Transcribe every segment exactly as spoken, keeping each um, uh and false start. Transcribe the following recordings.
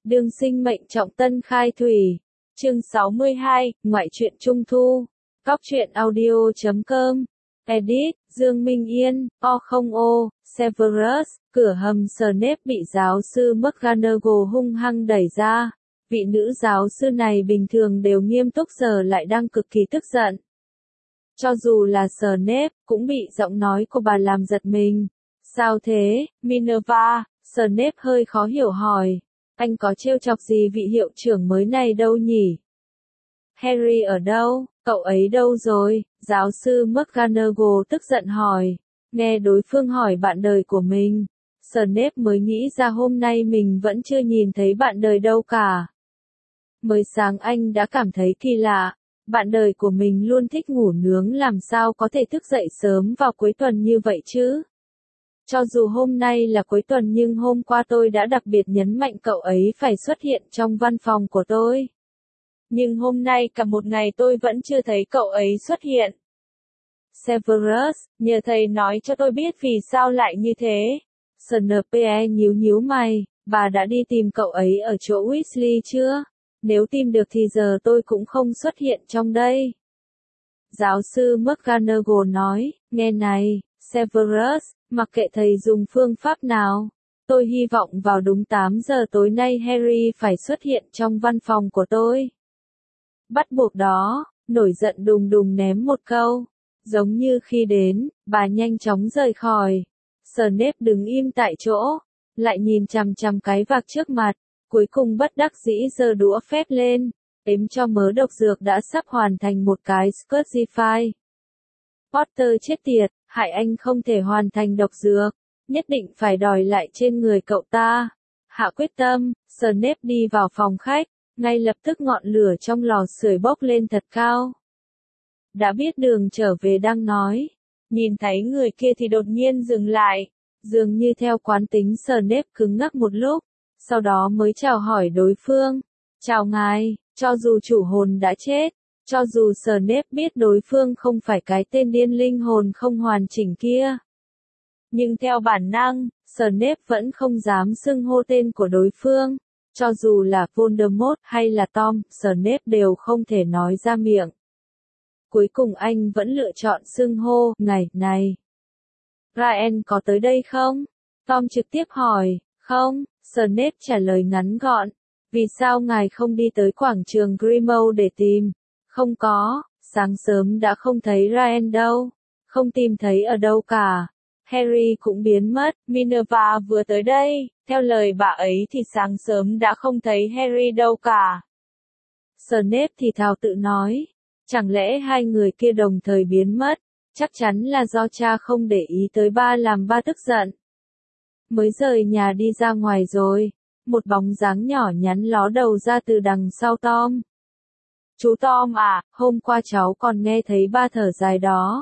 đương sinh mệnh trọng tân khai thủy. Chương sáu mươi hai, ngoại truyện Trung thu. Góc truyện audio chấm com. Edit, Dương Minh Yên, O không O, Severus, cửa hầm Snape bị giáo sư McGonagall hung hăng đẩy ra. Vị nữ giáo sư này bình thường đều nghiêm túc giờ lại đang cực kỳ tức giận. Cho dù là Snape, cũng bị giọng nói của bà làm giật mình. Sao thế, Minerva? Snape hơi khó hiểu hỏi. Anh có trêu chọc gì vị hiệu trưởng mới này đâu nhỉ? Harry ở đâu? Cậu ấy đâu rồi? Giáo sư McGonagall tức giận hỏi. Nghe đối phương hỏi bạn đời của mình, Snape mới nghĩ ra hôm nay mình vẫn chưa nhìn thấy bạn đời đâu cả. Mới sáng anh đã cảm thấy kỳ lạ, bạn đời của mình luôn thích ngủ nướng làm sao có thể thức dậy sớm vào cuối tuần như vậy chứ? Cho dù hôm nay là cuối tuần nhưng hôm qua tôi đã đặc biệt nhấn mạnh cậu ấy phải xuất hiện trong văn phòng của tôi. Nhưng hôm nay cả một ngày tôi vẫn chưa thấy cậu ấy xuất hiện. Severus, nhờ thầy nói cho tôi biết vì sao lại như thế. Snape nhíu nhíu mày, bà đã đi tìm cậu ấy ở chỗ Weasley chưa? Nếu tìm được thì giờ tôi cũng không xuất hiện trong đây. Giáo sư McGonagall nói, nghe này, Severus, mặc kệ thầy dùng phương pháp nào, tôi hy vọng vào đúng tám giờ tối nay Harry phải xuất hiện trong văn phòng của tôi. Bắt buộc đó, nổi giận đùng đùng ném một câu. Giống như khi đến, bà nhanh chóng rời khỏi. Snape đứng im tại chỗ, lại nhìn chằm chằm cái vạc trước mặt, cuối cùng bất đắc dĩ giơ đũa phép lên, ếm cho mớ độc dược đã sắp hoàn thành một cái Scurgify. Potter chết tiệt, hại anh không thể hoàn thành độc dược, nhất định phải đòi lại trên người cậu ta. Hạ quyết tâm, Snape đi vào phòng khách, ngay lập tức ngọn lửa trong lò sưởi bốc lên thật cao. Đã biết đường trở về đang nói, nhìn thấy người kia thì đột nhiên dừng lại, dường như theo quán tính Snape cứng ngắc một lúc, sau đó mới chào hỏi đối phương. Chào ngài, cho dù chủ hồn đã chết, cho dù Snape biết đối phương không phải cái tên điên linh hồn không hoàn chỉnh kia. Nhưng theo bản năng, Snape vẫn không dám xưng hô tên của đối phương, cho dù là Voldemort hay là Tom, Snape đều không thể nói ra miệng. Cuối cùng anh vẫn lựa chọn xưng hô, ngài, này. Ryan có tới đây không? Tom trực tiếp hỏi, không, Snape trả lời ngắn gọn. Vì sao ngài không đi tới quảng trường Grimmauld để tìm? Không có, sáng sớm đã không thấy Ryan đâu. Không tìm thấy ở đâu cả. Harry cũng biến mất, Minerva vừa tới đây, theo lời bà ấy thì sáng sớm đã không thấy Harry đâu cả. Snape thì thào tự nói. Chẳng lẽ hai người kia đồng thời biến mất, chắc chắn là do cha không để ý tới ba làm ba tức giận. Mới rời nhà đi ra ngoài rồi, một bóng dáng nhỏ nhắn ló đầu ra từ đằng sau Tom. Chú Tom à, hôm qua cháu còn nghe thấy ba thở dài đó.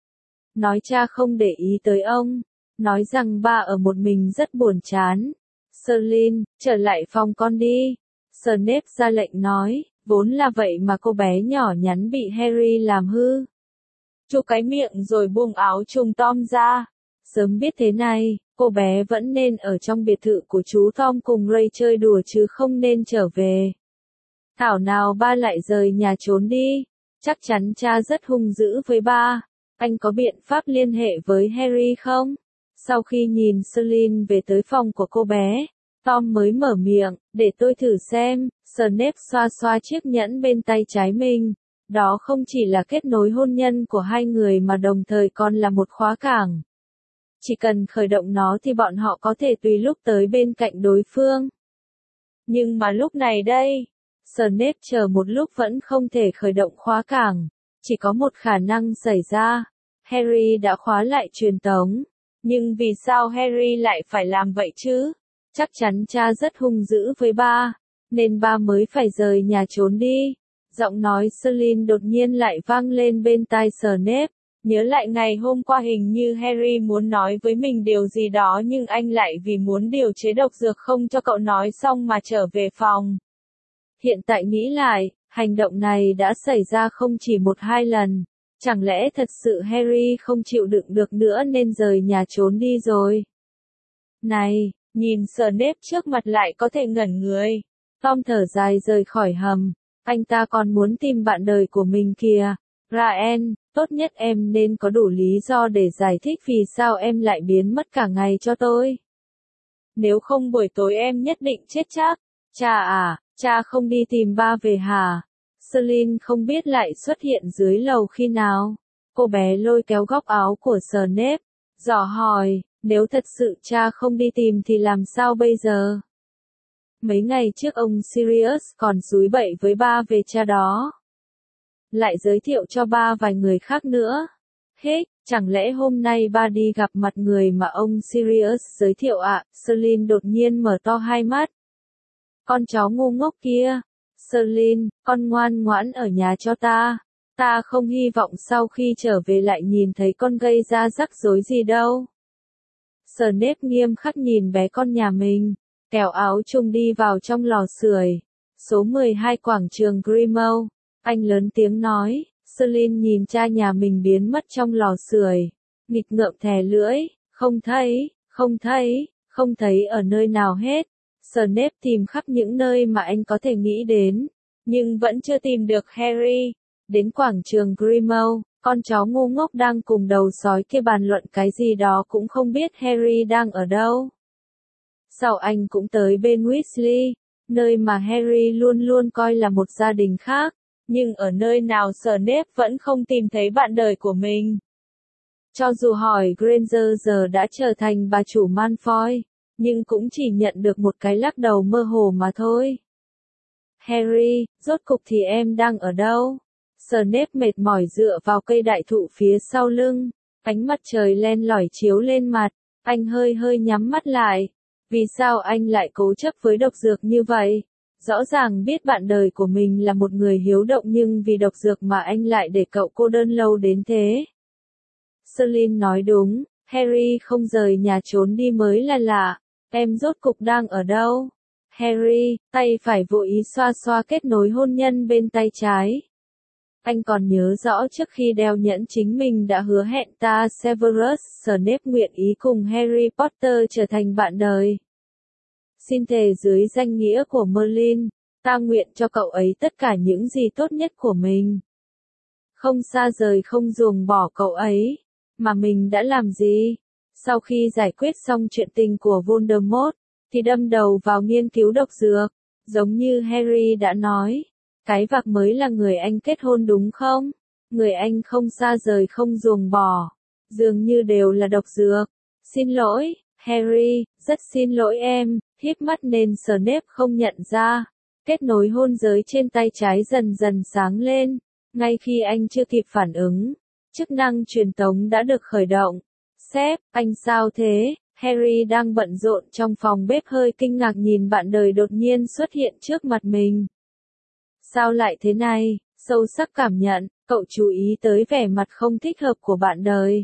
Nói cha không để ý tới ông, nói rằng ba ở một mình rất buồn chán. Celine, trở lại phòng con đi. Snape ra lệnh nói. Vốn là vậy mà cô bé nhỏ nhắn bị Harry làm hư. Chu cái miệng rồi buông áo trùng Tom ra. Sớm biết thế này, cô bé vẫn nên ở trong biệt thự của chú Tom cùng Ray chơi đùa chứ không nên trở về. Thảo nào ba lại rời nhà trốn đi. Chắc chắn cha rất hung dữ với ba. Anh có biện pháp liên hệ với Harry không? Sau khi nhìn Celine về tới phòng của cô bé, Tom mới mở miệng, để tôi thử xem. Snape xoa xoa chiếc nhẫn bên tay trái mình. Đó không chỉ là kết nối hôn nhân của hai người mà đồng thời còn là một khóa cảng. Chỉ cần khởi động nó thì bọn họ có thể tùy lúc tới bên cạnh đối phương. Nhưng mà lúc này đây, Snape chờ một lúc vẫn không thể khởi động khóa cảng. Chỉ có một khả năng xảy ra. Harry đã khóa lại truyền tống. Nhưng vì sao Harry lại phải làm vậy chứ? Chắc chắn cha rất hung dữ với ba, nên ba mới phải rời nhà trốn đi. Giọng nói Celine đột nhiên lại vang lên bên tai Snape. Nhớ lại ngày hôm qua hình như Harry muốn nói với mình điều gì đó nhưng anh lại vì muốn điều chế độc dược không cho cậu nói xong mà trở về phòng. Hiện tại nghĩ lại, hành động này đã xảy ra không chỉ một hai lần. Chẳng lẽ thật sự Harry không chịu đựng được nữa nên rời nhà trốn đi rồi? Này, Nhìn Snape trước mặt lại có thể ngẩn người. Tom thở dài rời khỏi hầm. Anh ta còn muốn tìm bạn đời của mình kìa. Ryan, tốt nhất em nên có đủ lý do để giải thích vì sao em lại biến mất cả ngày cho tôi. Nếu không buổi tối em nhất định chết chắc. Cha à, cha không đi tìm ba về hả? Celine không biết lại xuất hiện dưới lầu khi nào. Cô bé lôi kéo góc áo của Snape, dò hỏi, nếu thật sự cha không đi tìm thì làm sao bây giờ? Mấy ngày trước ông Sirius còn xúi bậy với ba về cha đó. Lại giới thiệu cho ba vài người khác nữa. Hết, chẳng lẽ hôm nay ba đi gặp mặt người mà ông Sirius giới thiệu ạ? À? Celine đột nhiên mở to hai mắt. Con chó ngu ngốc kia. Celine, con ngoan ngoãn ở nhà cho ta. Ta không hy vọng sau khi trở về lại nhìn thấy con gây ra rắc rối gì đâu. Snape nghiêm khắc nhìn bé con nhà mình, kéo áo chung đi vào trong lò sưởi. Số mười hai quảng trường Grimmauld. Anh lớn tiếng nói. Celine nhìn cha nhà mình biến mất trong lò sưởi, nghịch ngợm thè lưỡi, không thấy, không thấy, không thấy ở nơi nào hết. Snape tìm khắp những nơi mà anh có thể nghĩ đến, nhưng vẫn chưa tìm được Harry. Đến quảng trường Grimmauld, con chó ngu ngốc đang cùng đầu sói kia bàn luận cái gì đó cũng không biết Harry đang ở đâu. Sau anh cũng tới bên Weasley, nơi mà Harry luôn luôn coi là một gia đình khác, nhưng ở nơi nào Snape vẫn không tìm thấy bạn đời của mình. Cho dù hỏi Granger giờ đã trở thành bà chủ Malfoy, nhưng cũng chỉ nhận được một cái lắc đầu mơ hồ mà thôi. Harry, rốt cục thì em đang ở đâu? Snape mệt mỏi dựa vào cây đại thụ phía sau lưng, ánh mặt trời len lỏi chiếu lên mặt, anh hơi hơi nhắm mắt lại. Vì sao anh lại cố chấp với độc dược như vậy? Rõ ràng biết bạn đời của mình là một người hiếu động nhưng vì độc dược mà anh lại để cậu cô đơn lâu đến thế. Celine nói đúng, Harry không rời nhà trốn đi mới là lạ. Em rốt cục đang ở đâu? Harry, tay phải vô ý xoa xoa kết nối hôn nhân bên tay trái. Anh còn nhớ rõ trước khi đeo nhẫn chính mình đã hứa hẹn ta Severus Snape nguyện ý cùng Harry Potter trở thành bạn đời. Xin thề dưới danh nghĩa của Merlin, ta nguyện cho cậu ấy tất cả những gì tốt nhất của mình. Không xa rời không ruồng bỏ cậu ấy. Mà mình đã làm gì? Sau khi giải quyết xong chuyện tình của Voldemort, thì đâm đầu vào nghiên cứu độc dược. Giống như Harry đã nói, cái vạc mới là người anh kết hôn đúng không? Người anh không xa rời không ruồng bỏ. Dường như đều là độc dược. Xin lỗi, Harry, rất xin lỗi em. Híp mắt nên Snape không nhận ra. Kết nối hôn giới trên tay trái dần dần sáng lên. Ngay khi anh chưa kịp phản ứng, chức năng truyền tống đã được khởi động. Sếp, anh sao thế? Harry đang bận rộn trong phòng bếp hơi kinh ngạc nhìn bạn đời đột nhiên xuất hiện trước mặt mình. Sao lại thế này? Sâu sắc cảm nhận, cậu chú ý tới vẻ mặt không thích hợp của bạn đời.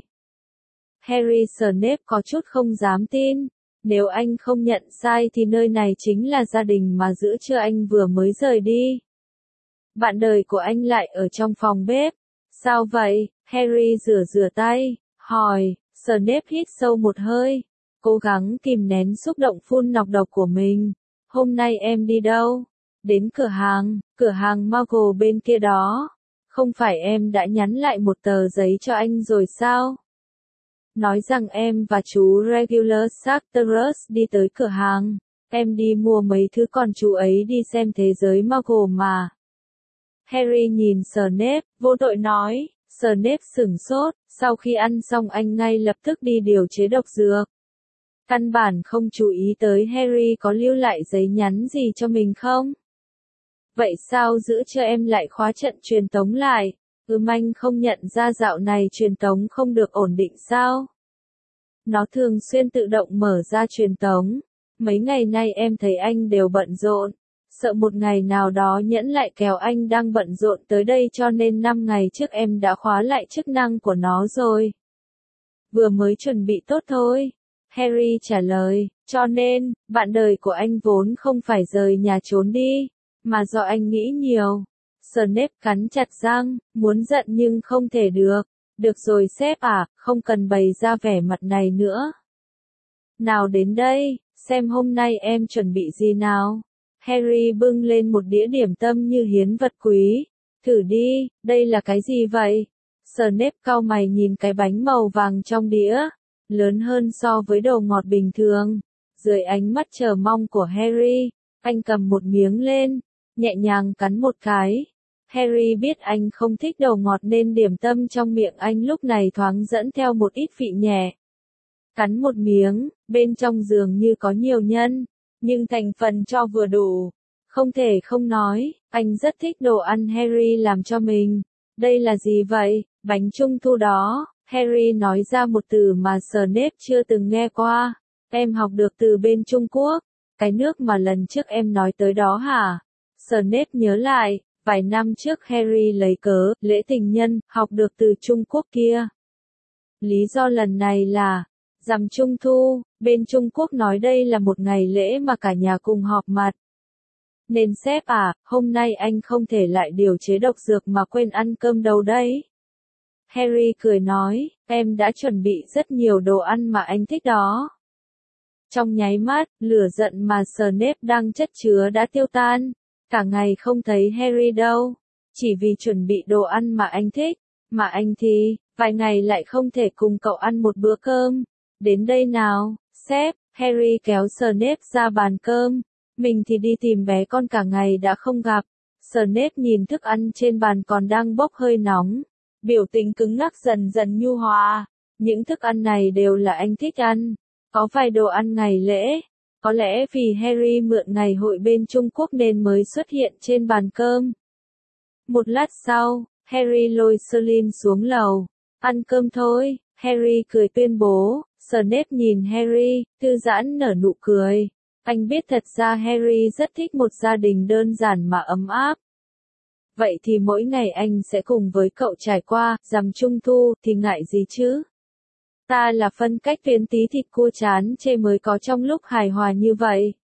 Harry Snape có chút không dám tin. Nếu anh không nhận sai thì nơi này chính là gia đình mà giữa trưa anh vừa mới rời đi. Bạn đời của anh lại ở trong phòng bếp. Sao vậy? Harry rửa rửa tay, hỏi. Snape hít sâu một hơi, cố gắng kìm nén xúc động phun nọc độc của mình. Hôm nay em đi đâu? Đến cửa hàng, cửa hàng Muggle bên kia đó. Không phải em đã nhắn lại một tờ giấy cho anh rồi sao? Nói rằng em và chú Regulus Charterus đi tới cửa hàng. Em đi mua mấy thứ còn chú ấy đi xem thế giới Muggle mà. Harry nhìn Snape, vô tội nói. Snape sửng sốt, sau khi ăn xong anh ngay lập tức đi điều chế độc dược. Căn bản không chú ý tới Harry có lưu lại giấy nhắn gì cho mình không? Vậy sao giữa trưa em lại khóa trận truyền tống lại? Ừm anh không nhận ra dạo này truyền tống không được ổn định sao? Nó thường xuyên tự động mở ra truyền tống. Mấy ngày nay em thấy anh đều bận rộn. Sợ một ngày nào đó nhẫn lại kéo anh đang bận rộn tới đây cho nên năm ngày trước em đã khóa lại chức năng của nó rồi. Vừa mới chuẩn bị tốt thôi. Harry trả lời, cho nên, bạn đời của anh vốn không phải rời nhà trốn đi, mà do anh nghĩ nhiều. Snape cắn chặt răng, muốn giận nhưng không thể được. Được rồi sếp à, không cần bày ra vẻ mặt này nữa. Nào đến đây, xem hôm nay em chuẩn bị gì nào. Harry bưng lên một đĩa điểm tâm như hiến vật quý. Thử đi, đây là cái gì vậy? Snape cau mày nhìn cái bánh màu vàng trong đĩa, lớn hơn so với đồ ngọt bình thường. Dưới ánh mắt chờ mong của Harry, anh cầm một miếng lên, nhẹ nhàng cắn một cái. Harry biết anh không thích đồ ngọt nên điểm tâm trong miệng anh lúc này thoáng dẫn theo một ít vị nhẹ. Cắn một miếng, bên trong dường như có nhiều nhân, nhưng thành phần cho vừa đủ. Không thể không nói, anh rất thích đồ ăn Harry làm cho mình. Đây là gì vậy? Bánh trung thu đó. Harry nói ra một từ mà Snape chưa từng nghe qua. Em học được từ bên Trung Quốc. Cái nước mà lần trước em nói tới đó hả? Snape nhớ lại, vài năm trước Harry lấy cớ, lễ tình nhân, học được từ Trung Quốc kia. Lý do lần này là, rằm Trung thu, bên Trung Quốc nói đây là một ngày lễ mà cả nhà cùng họp mặt. Nên sếp à, hôm nay anh không thể lại điều chế độc dược mà quên ăn cơm đâu đấy. Harry cười nói, em đã chuẩn bị rất nhiều đồ ăn mà anh thích đó. Trong nháy mắt, lửa giận mà Snape đang chất chứa đã tiêu tan. Cả ngày không thấy Harry đâu. Chỉ vì chuẩn bị đồ ăn mà anh thích. Mà anh thì, vài ngày lại không thể cùng cậu ăn một bữa cơm. Đến đây nào, sếp. Harry kéo Snape ra bàn cơm. Mình thì đi tìm bé con cả ngày đã không gặp. Snape nhìn thức ăn trên bàn còn đang bốc hơi nóng. Biểu tình cứng ngắc dần dần nhu hòa. Những thức ăn này đều là anh thích ăn. Có vài đồ ăn ngày lễ. Có lẽ vì Harry mượn ngày hội bên Trung Quốc nên mới xuất hiện trên bàn cơm. Một lát sau, Harry lôi Celine xuống lầu. Ăn cơm thôi, Harry cười tuyên bố. Snape nhìn Harry, thư giãn nở nụ cười. Anh biết thật ra Harry rất thích một gia đình đơn giản mà ấm áp. Vậy thì mỗi ngày anh sẽ cùng với cậu trải qua, rằm Trung thu, thì ngại gì chứ? Ta là phân cách tuyến tí thịt cua chán chê mới có trong lúc hài hòa như vậy.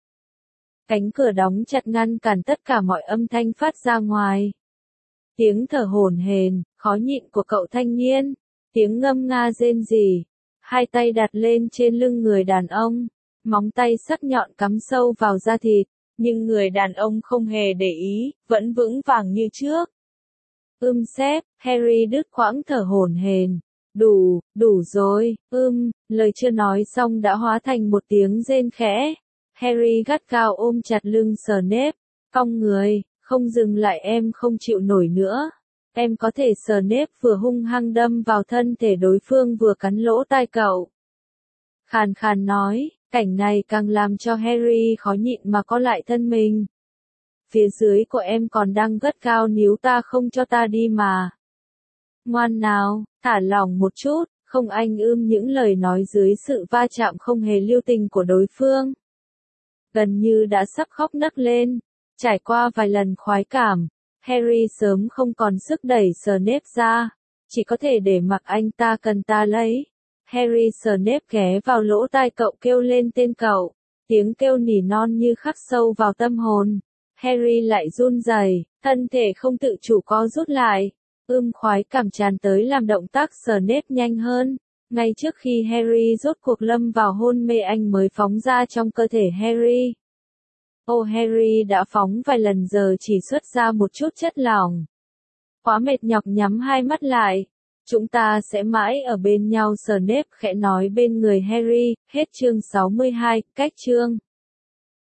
Cánh cửa đóng chặt ngăn cản tất cả mọi âm thanh phát ra ngoài. Tiếng thở hổn hển, khó nhịn của cậu thanh niên, tiếng ngâm nga rên rỉ, hai tay đặt lên trên lưng người đàn ông, móng tay sắc nhọn cắm sâu vào da thịt, nhưng người đàn ông không hề để ý, vẫn vững vàng như trước. Ưm sếp, Harry đứt quãng thở hổn hển. Đủ, đủ rồi, ưm, lời chưa nói xong đã hóa thành một tiếng rên khẽ. Harry gắt gao ôm chặt lưng Snape, cong người, không dừng lại em không chịu nổi nữa. Em có thể Snape vừa hung hăng đâm vào thân thể đối phương vừa cắn lỗ tai cậu. Khàn khàn nói, cảnh này càng làm cho Harry khó nhịn mà co lại thân mình. Phía dưới của em còn đang gắt gao níu ta không cho ta đi mà. Ngoan nào, thả lỏng một chút, không anh ưm những lời nói dưới sự va chạm không hề lưu tình của đối phương. Gần như đã sắp khóc nấc lên, trải qua vài lần khoái cảm, Harry sớm không còn sức đẩy Snape ra, chỉ có thể để mặc anh ta cần ta lấy. Harry Snape ghé vào lỗ tai cậu kêu lên tên cậu, tiếng kêu nỉ non như khắc sâu vào tâm hồn. Harry lại run rẩy, thân thể không tự chủ co rút lại. Ưm khoái cảm tràn tới làm động tác Snape nhanh hơn. Ngay trước khi Harry rốt cuộc lâm vào hôn mê anh mới phóng ra trong cơ thể Harry. Ô Harry đã phóng vài lần giờ chỉ xuất ra một chút chất lỏng. Quá mệt nhọc nhắm hai mắt lại. Chúng ta sẽ mãi ở bên nhau Snape khẽ nói bên người Harry. Hết chương sáu mươi hai, cách chương.